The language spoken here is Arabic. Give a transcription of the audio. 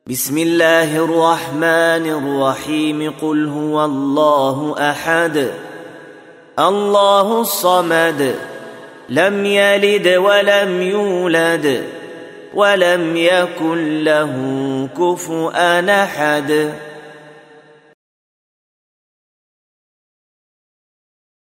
بسم الله الرحمن الرحيم. قل هو الله أحد الله الصمد لم يلد ولم يولد ولم يكن له كفؤا أحد.